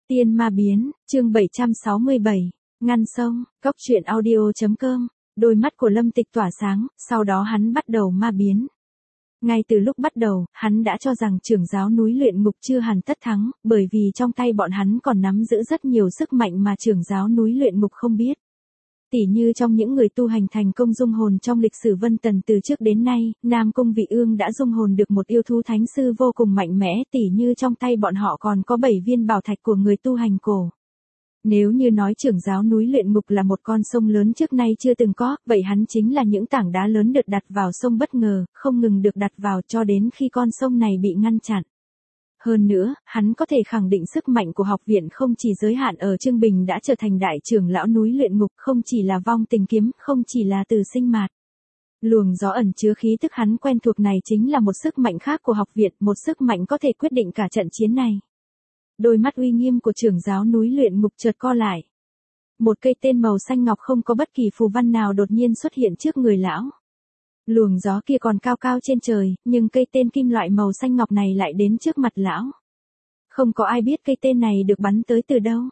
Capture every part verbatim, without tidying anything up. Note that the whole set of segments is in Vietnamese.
Tiên ma biến, chương bảy trăm sáu mươi bảy, ngăn sông, cốc truyện audio.com, đôi mắt của Lâm Tịch tỏa sáng, sau đó hắn bắt đầu ma biến. Ngay từ lúc bắt đầu, hắn đã cho rằng trưởng giáo núi luyện ngục chưa hẳn tất thắng, bởi vì trong tay bọn hắn còn nắm giữ rất nhiều sức mạnh mà trưởng giáo núi luyện ngục không biết. Tỉ như trong những người tu hành thành công dung hồn trong lịch sử Vân Tần từ trước đến nay, Nam Cung Vị Ương đã dung hồn được một yêu thú thánh sư vô cùng mạnh mẽ, tỉ như trong tay bọn họ còn có bảy viên bảo thạch của người tu hành cổ. Nếu như nói trưởng giáo núi luyện ngục là một con sông lớn trước nay chưa từng có, vậy hắn chính là những tảng đá lớn được đặt vào sông bất ngờ, không ngừng được đặt vào cho đến khi con sông này bị ngăn chặn. Hơn nữa, hắn có thể khẳng định sức mạnh của học viện không chỉ giới hạn ở Trương Bình đã trở thành đại trưởng lão núi luyện ngục, không chỉ là vong tình kiếm, không chỉ là từ sinh mạt. Luồng gió ẩn chứa khí tức hắn quen thuộc này chính là một sức mạnh khác của học viện, một sức mạnh có thể quyết định cả trận chiến này. Đôi mắt uy nghiêm của trưởng giáo núi luyện ngục chợt co lại. Một cây tên màu xanh ngọc không có bất kỳ phù văn nào đột nhiên xuất hiện trước người lão. Luồng gió kia còn cao cao trên trời, nhưng cây tên kim loại màu xanh ngọc này lại đến trước mặt lão. Không có ai biết cây tên này được bắn tới từ đâu.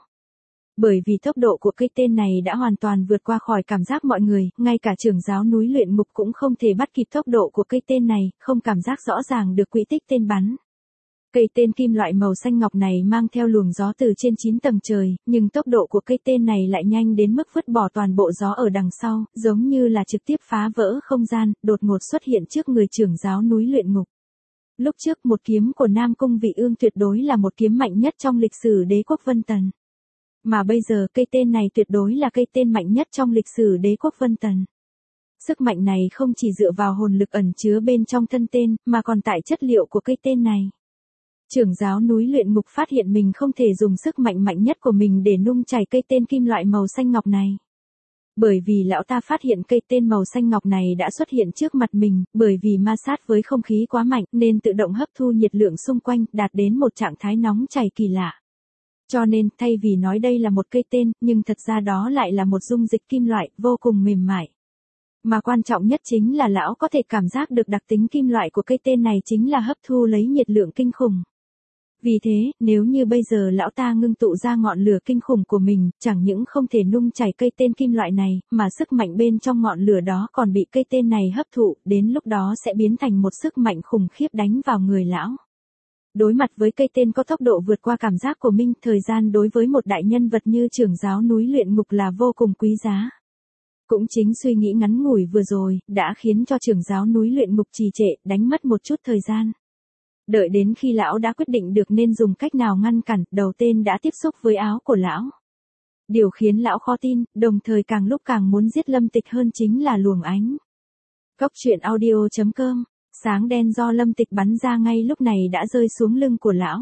Bởi vì tốc độ của cây tên này đã hoàn toàn vượt qua khỏi cảm giác mọi người, ngay cả trưởng giáo núi luyện ngục cũng không thể bắt kịp tốc độ của cây tên này, không cảm giác rõ ràng được quỹ tích tên bắn. Cây tên kim loại màu xanh ngọc này mang theo luồng gió từ trên chín tầng trời, nhưng tốc độ của cây tên này lại nhanh đến mức vứt bỏ toàn bộ gió ở đằng sau, giống như là trực tiếp phá vỡ không gian, đột ngột xuất hiện trước người trưởng giáo núi luyện ngục. Lúc trước một kiếm của Nam Cung Vị Ương tuyệt đối là một kiếm mạnh nhất trong lịch sử đế quốc Vân Tần. Mà bây giờ cây tên này tuyệt đối là cây tên mạnh nhất trong lịch sử đế quốc Vân Tần. Sức mạnh này không chỉ dựa vào hồn lực ẩn chứa bên trong thân tên, mà còn tại chất liệu của cây tên này. Trưởng giáo núi luyện ngục phát hiện mình không thể dùng sức mạnh mạnh nhất của mình để nung chảy cây tên kim loại màu xanh ngọc này. Bởi vì lão ta phát hiện cây tên màu xanh ngọc này đã xuất hiện trước mặt mình, bởi vì ma sát với không khí quá mạnh nên tự động hấp thu nhiệt lượng xung quanh, đạt đến một trạng thái nóng chảy kỳ lạ. Cho nên, thay vì nói đây là một cây tên, nhưng thật ra đó lại là một dung dịch kim loại, vô cùng mềm mại. Mà quan trọng nhất chính là lão có thể cảm giác được đặc tính kim loại của cây tên này chính là hấp thu lấy nhiệt lượng kinh khủng. Vì thế, nếu như bây giờ lão ta ngưng tụ ra ngọn lửa kinh khủng của mình, chẳng những không thể nung chảy cây tên kim loại này, mà sức mạnh bên trong ngọn lửa đó còn bị cây tên này hấp thụ, đến lúc đó sẽ biến thành một sức mạnh khủng khiếp đánh vào người lão. Đối mặt với cây tên có tốc độ vượt qua cảm giác của mình, thời gian đối với một đại nhân vật như trưởng giáo núi luyện ngục là vô cùng quý giá. Cũng chính suy nghĩ ngắn ngủi vừa rồi, đã khiến cho trưởng giáo núi luyện ngục trì trệ, đánh mất một chút thời gian. Đợi đến khi lão đã quyết định được nên dùng cách nào ngăn cản, đầu tên đã tiếp xúc với áo của lão. Điều khiến lão khó tin, đồng thời càng lúc càng muốn giết Lâm Tịch hơn chính là luồng ánh. Cốc truyện audio.com, sáng đen do Lâm Tịch bắn ra ngay lúc này đã rơi xuống lưng của lão.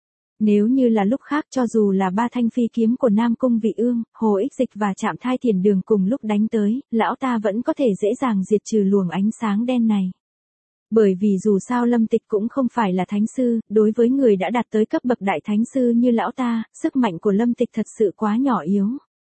Nếu như là lúc khác cho dù là ba thanh phi kiếm của Nam Cung Vị Ương, Hồ Ích Dịch và Trạm Thai Thiền Đường cùng lúc đánh tới, lão ta vẫn có thể dễ dàng diệt trừ luồng ánh sáng đen này. Bởi vì dù sao Lâm Tịch cũng không phải là thánh sư, đối với người đã đạt tới cấp bậc đại thánh sư như lão ta, sức mạnh của Lâm Tịch thật sự quá nhỏ yếu.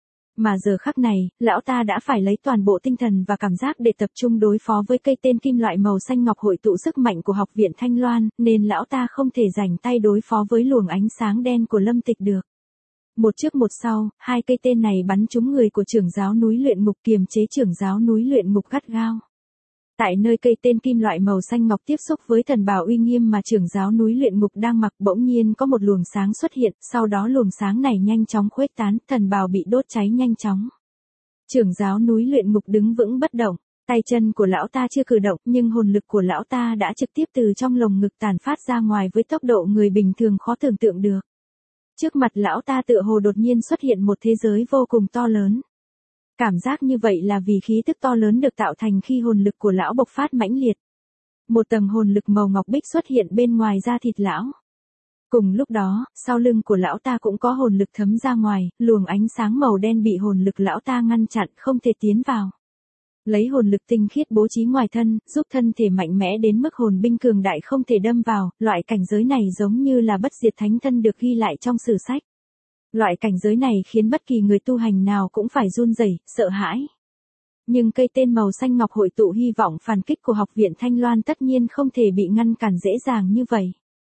Mà giờ khắc này, lão ta đã phải lấy toàn bộ tinh thần và cảm giác để tập trung đối phó với cây tên kim loại màu xanh ngọc hội tụ sức mạnh của học viện Thanh Loan, nên lão ta không thể rảnh tay đối phó với luồng ánh sáng đen của Lâm Tịch được. Một trước một sau, hai cây tên này bắn trúng người của trưởng giáo núi luyện ngục, kiềm chế trưởng giáo núi luyện ngục gắt gao. Tại nơi cây tên kim loại màu xanh ngọc tiếp xúc với thần bào uy nghiêm mà trưởng giáo núi luyện ngục đang mặc, bỗng nhiên có một luồng sáng xuất hiện, sau đó luồng sáng này nhanh chóng khuếch tán, thần bào bị đốt cháy nhanh chóng. Trưởng giáo núi luyện ngục đứng vững bất động, tay chân của lão ta chưa cử động, nhưng hồn lực của lão ta đã trực tiếp từ trong lồng ngực tản phát ra ngoài với tốc độ người bình thường khó tưởng tượng được. Trước mặt lão ta tựa hồ đột nhiên xuất hiện một thế giới vô cùng to lớn. Cảm giác như vậy là vì khí tức to lớn được tạo thành khi hồn lực của lão bộc phát mãnh liệt. Một tầng hồn lực màu ngọc bích xuất hiện bên ngoài da thịt lão. Cùng lúc đó, sau lưng của lão ta cũng có hồn lực thấm ra ngoài, luồng ánh sáng màu đen bị hồn lực lão ta ngăn chặn không thể tiến vào. Lấy hồn lực tinh khiết bố trí ngoài thân, giúp thân thể mạnh mẽ đến mức hồn binh cường đại không thể đâm vào, loại cảnh giới này giống như là bất diệt thánh thân được ghi lại trong sử sách. Loại cảnh giới này khiến bất kỳ người tu hành nào cũng phải run rẩy, sợ hãi. Nhưng cây tên màu xanh ngọc hội tụ hy vọng phản kích của học viện Thanh Loan tất nhiên không thể bị ngăn cản dễ dàng như vậy.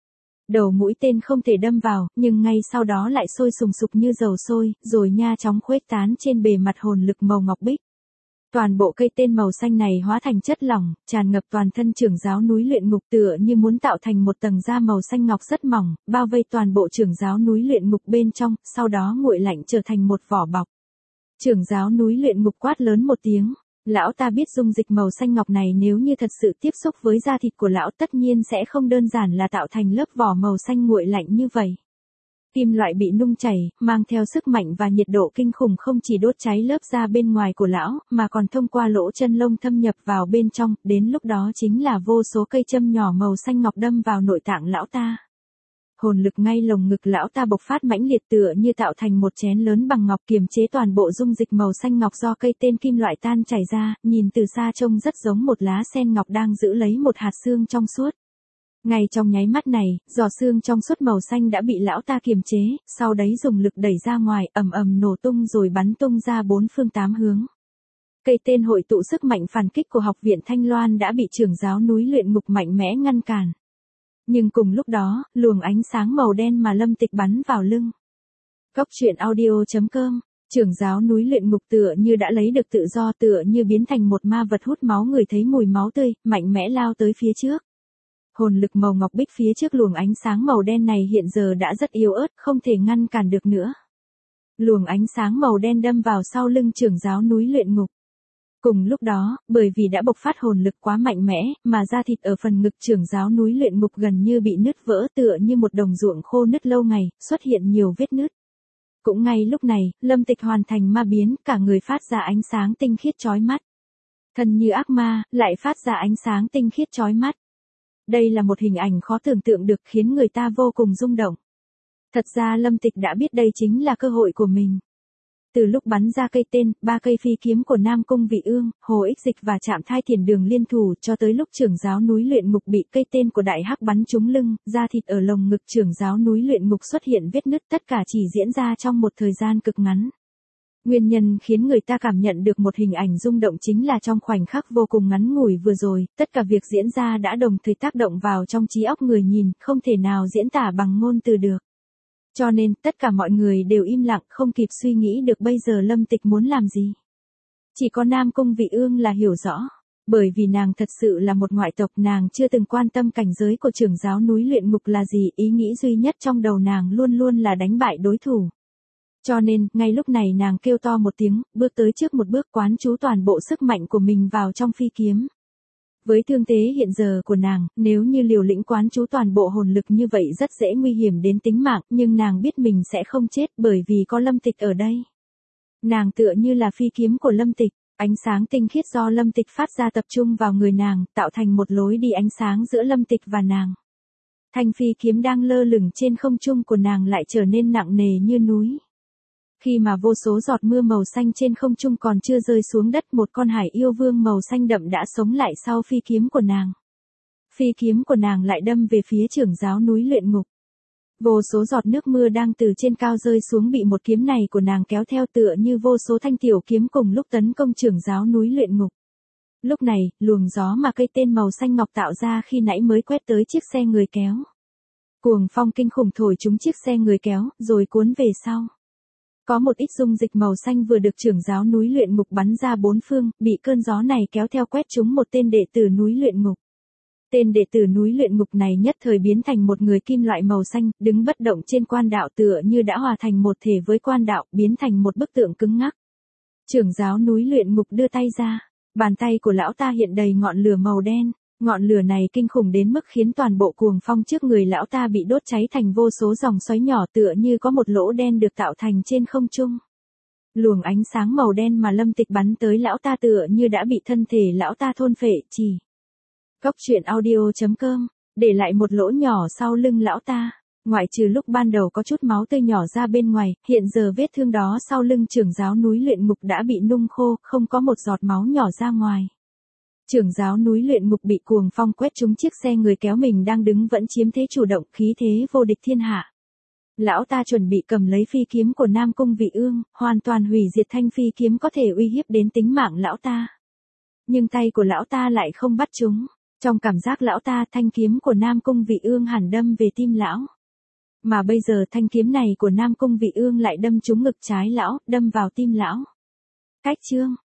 Đầu mũi tên không thể đâm vào, nhưng ngay sau đó lại sôi sùng sục như dầu sôi, rồi nha chóng khuếch tán trên bề mặt hồn lực màu ngọc bích. Toàn bộ cây tên màu xanh này hóa thành chất lỏng, tràn ngập toàn thân trưởng giáo núi luyện ngục tựa như muốn tạo thành một tầng da màu xanh ngọc rất mỏng, bao vây toàn bộ trưởng giáo núi luyện ngục bên trong, sau đó nguội lạnh trở thành một vỏ bọc. Trưởng giáo núi luyện ngục quát lớn một tiếng. Lão ta biết dung dịch màu xanh ngọc này nếu như thật sự tiếp xúc với da thịt của lão tất nhiên sẽ không đơn giản là tạo thành lớp vỏ màu xanh nguội lạnh như vậy. Kim loại bị nung chảy, mang theo sức mạnh và nhiệt độ kinh khủng không chỉ đốt cháy lớp da bên ngoài của lão, mà còn thông qua lỗ chân lông thâm nhập vào bên trong, đến lúc đó chính là vô số cây châm nhỏ màu xanh ngọc đâm vào nội tạng lão ta. Hồn lực ngay lồng ngực lão ta bộc phát mãnh liệt tựa như tạo thành một chén lớn bằng ngọc kiềm chế toàn bộ dung dịch màu xanh ngọc do cây tên kim loại tan chảy ra, nhìn từ xa trông rất giống một lá sen ngọc đang giữ lấy một hạt xương trong suốt. Ngay trong nháy mắt này, giò xương trong suốt màu xanh đã bị lão ta kiềm chế, sau đấy dùng lực đẩy ra ngoài, ầm ầm nổ tung rồi bắn tung ra bốn phương tám hướng. Cây tên hội tụ sức mạnh phản kích của học viện Thanh Loan đã bị trưởng giáo núi luyện ngục mạnh mẽ ngăn cản. Nhưng cùng lúc đó, luồng ánh sáng màu đen mà Lâm Tịch bắn vào lưng. Cóc truyện audio chấm com, trưởng giáo núi luyện ngục tựa như đã lấy được tự do, tựa như biến thành một ma vật hút máu người thấy mùi máu tươi, mạnh mẽ lao tới phía trước. Hồn lực màu ngọc bích phía trước luồng ánh sáng màu đen này hiện giờ đã rất yếu ớt, không thể ngăn cản được nữa. Luồng ánh sáng màu đen đâm vào sau lưng trưởng giáo núi luyện ngục. Cùng lúc đó, bởi vì đã bộc phát hồn lực quá mạnh mẽ, mà da thịt ở phần ngực trưởng giáo núi luyện ngục gần như bị nứt vỡ tựa như một đồng ruộng khô nứt lâu ngày, xuất hiện nhiều vết nứt. Cũng ngay lúc này, Lâm Tịch hoàn thành ma biến, cả người phát ra ánh sáng tinh khiết chói mắt. Thân như ác ma, lại phát ra ánh sáng tinh khiết chói mắt. Đây là một hình ảnh khó tưởng tượng được khiến người ta vô cùng rung động. Thật ra Lâm Tịch đã biết đây chính là cơ hội của mình. Từ lúc bắn ra cây tên, ba cây phi kiếm của Nam Cung Vị Ương, Hồ Ích Dịch và Trạm Thai Thiền Đường liên thủ cho tới lúc trưởng giáo núi luyện ngục bị cây tên của Đại Hắc bắn trúng lưng, da thịt ở lồng ngực trưởng giáo núi luyện ngục xuất hiện vết nứt, tất cả chỉ diễn ra trong một thời gian cực ngắn. Nguyên nhân khiến người ta cảm nhận được một hình ảnh rung động chính là trong khoảnh khắc vô cùng ngắn ngủi vừa rồi, tất cả việc diễn ra đã đồng thời tác động vào trong trí óc người nhìn, không thể nào diễn tả bằng ngôn từ được. Cho nên, tất cả mọi người đều im lặng, không kịp suy nghĩ được bây giờ Lâm Tịch muốn làm gì. Chỉ có Nam Cung Vị Ương là hiểu rõ. Bởi vì nàng thật sự là một ngoại tộc, nàng chưa từng quan tâm cảnh giới của trưởng giáo núi luyện ngục là gì, ý nghĩ duy nhất trong đầu nàng luôn luôn là đánh bại đối thủ. Cho nên, ngay lúc này nàng kêu to một tiếng, bước tới trước một bước quán trú toàn bộ sức mạnh của mình vào trong phi kiếm. Với thương thế hiện giờ của nàng, nếu như liều lĩnh quán trú toàn bộ hồn lực như vậy rất dễ nguy hiểm đến tính mạng, nhưng nàng biết mình sẽ không chết bởi vì có Lâm Tịch ở đây. Nàng tựa như là phi kiếm của Lâm Tịch, ánh sáng tinh khiết do Lâm Tịch phát ra tập trung vào người nàng, tạo thành một lối đi ánh sáng giữa Lâm Tịch và nàng. Thanh phi kiếm đang lơ lửng trên không trung của nàng lại trở nên nặng nề như núi. Khi mà vô số giọt mưa màu xanh trên không trung còn chưa rơi xuống đất, một con hải yêu vương màu xanh đậm đã sống lại sau phi kiếm của nàng. Phi kiếm của nàng lại đâm về phía trưởng giáo núi luyện ngục. Vô số giọt nước mưa đang từ trên cao rơi xuống bị một kiếm này của nàng kéo theo tựa như vô số thanh tiểu kiếm cùng lúc tấn công trưởng giáo núi luyện ngục. Lúc này, luồng gió mà cây tên màu xanh ngọc tạo ra khi nãy mới quét tới chiếc xe người kéo. Cuồng phong kinh khủng thổi trúng chiếc xe người kéo, rồi cuốn về sau. Có một ít dung dịch màu xanh vừa được trưởng giáo núi luyện ngục bắn ra bốn phương, bị cơn gió này kéo theo quét trúng một tên đệ tử núi luyện ngục. Tên đệ tử núi luyện ngục này nhất thời biến thành một người kim loại màu xanh, đứng bất động trên quan đạo tựa như đã hòa thành một thể với quan đạo, biến thành một bức tượng cứng ngắc. Trưởng giáo núi luyện ngục đưa tay ra, bàn tay của lão ta hiện đầy ngọn lửa màu đen. Ngọn lửa này kinh khủng đến mức khiến toàn bộ cuồng phong trước người lão ta bị đốt cháy thành vô số dòng xoáy nhỏ tựa như có một lỗ đen được tạo thành trên không trung. Luồng ánh sáng màu đen mà Lâm Tịch bắn tới lão ta tựa như đã bị thân thể lão ta thôn phệ chỉ. Cóc truyện audio chấm com, để lại một lỗ nhỏ sau lưng lão ta. Ngoại trừ lúc ban đầu có chút máu tươi nhỏ ra bên ngoài, hiện giờ vết thương đó sau lưng trưởng giáo núi luyện ngục đã bị nung khô, không có một giọt máu nhỏ ra ngoài. Trưởng giáo núi luyện ngục bị cuồng phong quét trúng chiếc xe người kéo mình đang đứng vẫn chiếm thế chủ động, khí thế vô địch thiên hạ. Lão ta chuẩn bị cầm lấy phi kiếm của Nam Cung Vị Ương, hoàn toàn hủy diệt thanh phi kiếm có thể uy hiếp đến tính mạng lão ta. Nhưng tay của lão ta lại không bắt chúng. Trong cảm giác lão ta, thanh kiếm của Nam Cung Vị Ương hẳn đâm về tim lão. Mà bây giờ thanh kiếm này của Nam Cung Vị Ương lại đâm trúng ngực trái lão, đâm vào tim lão. Cách chương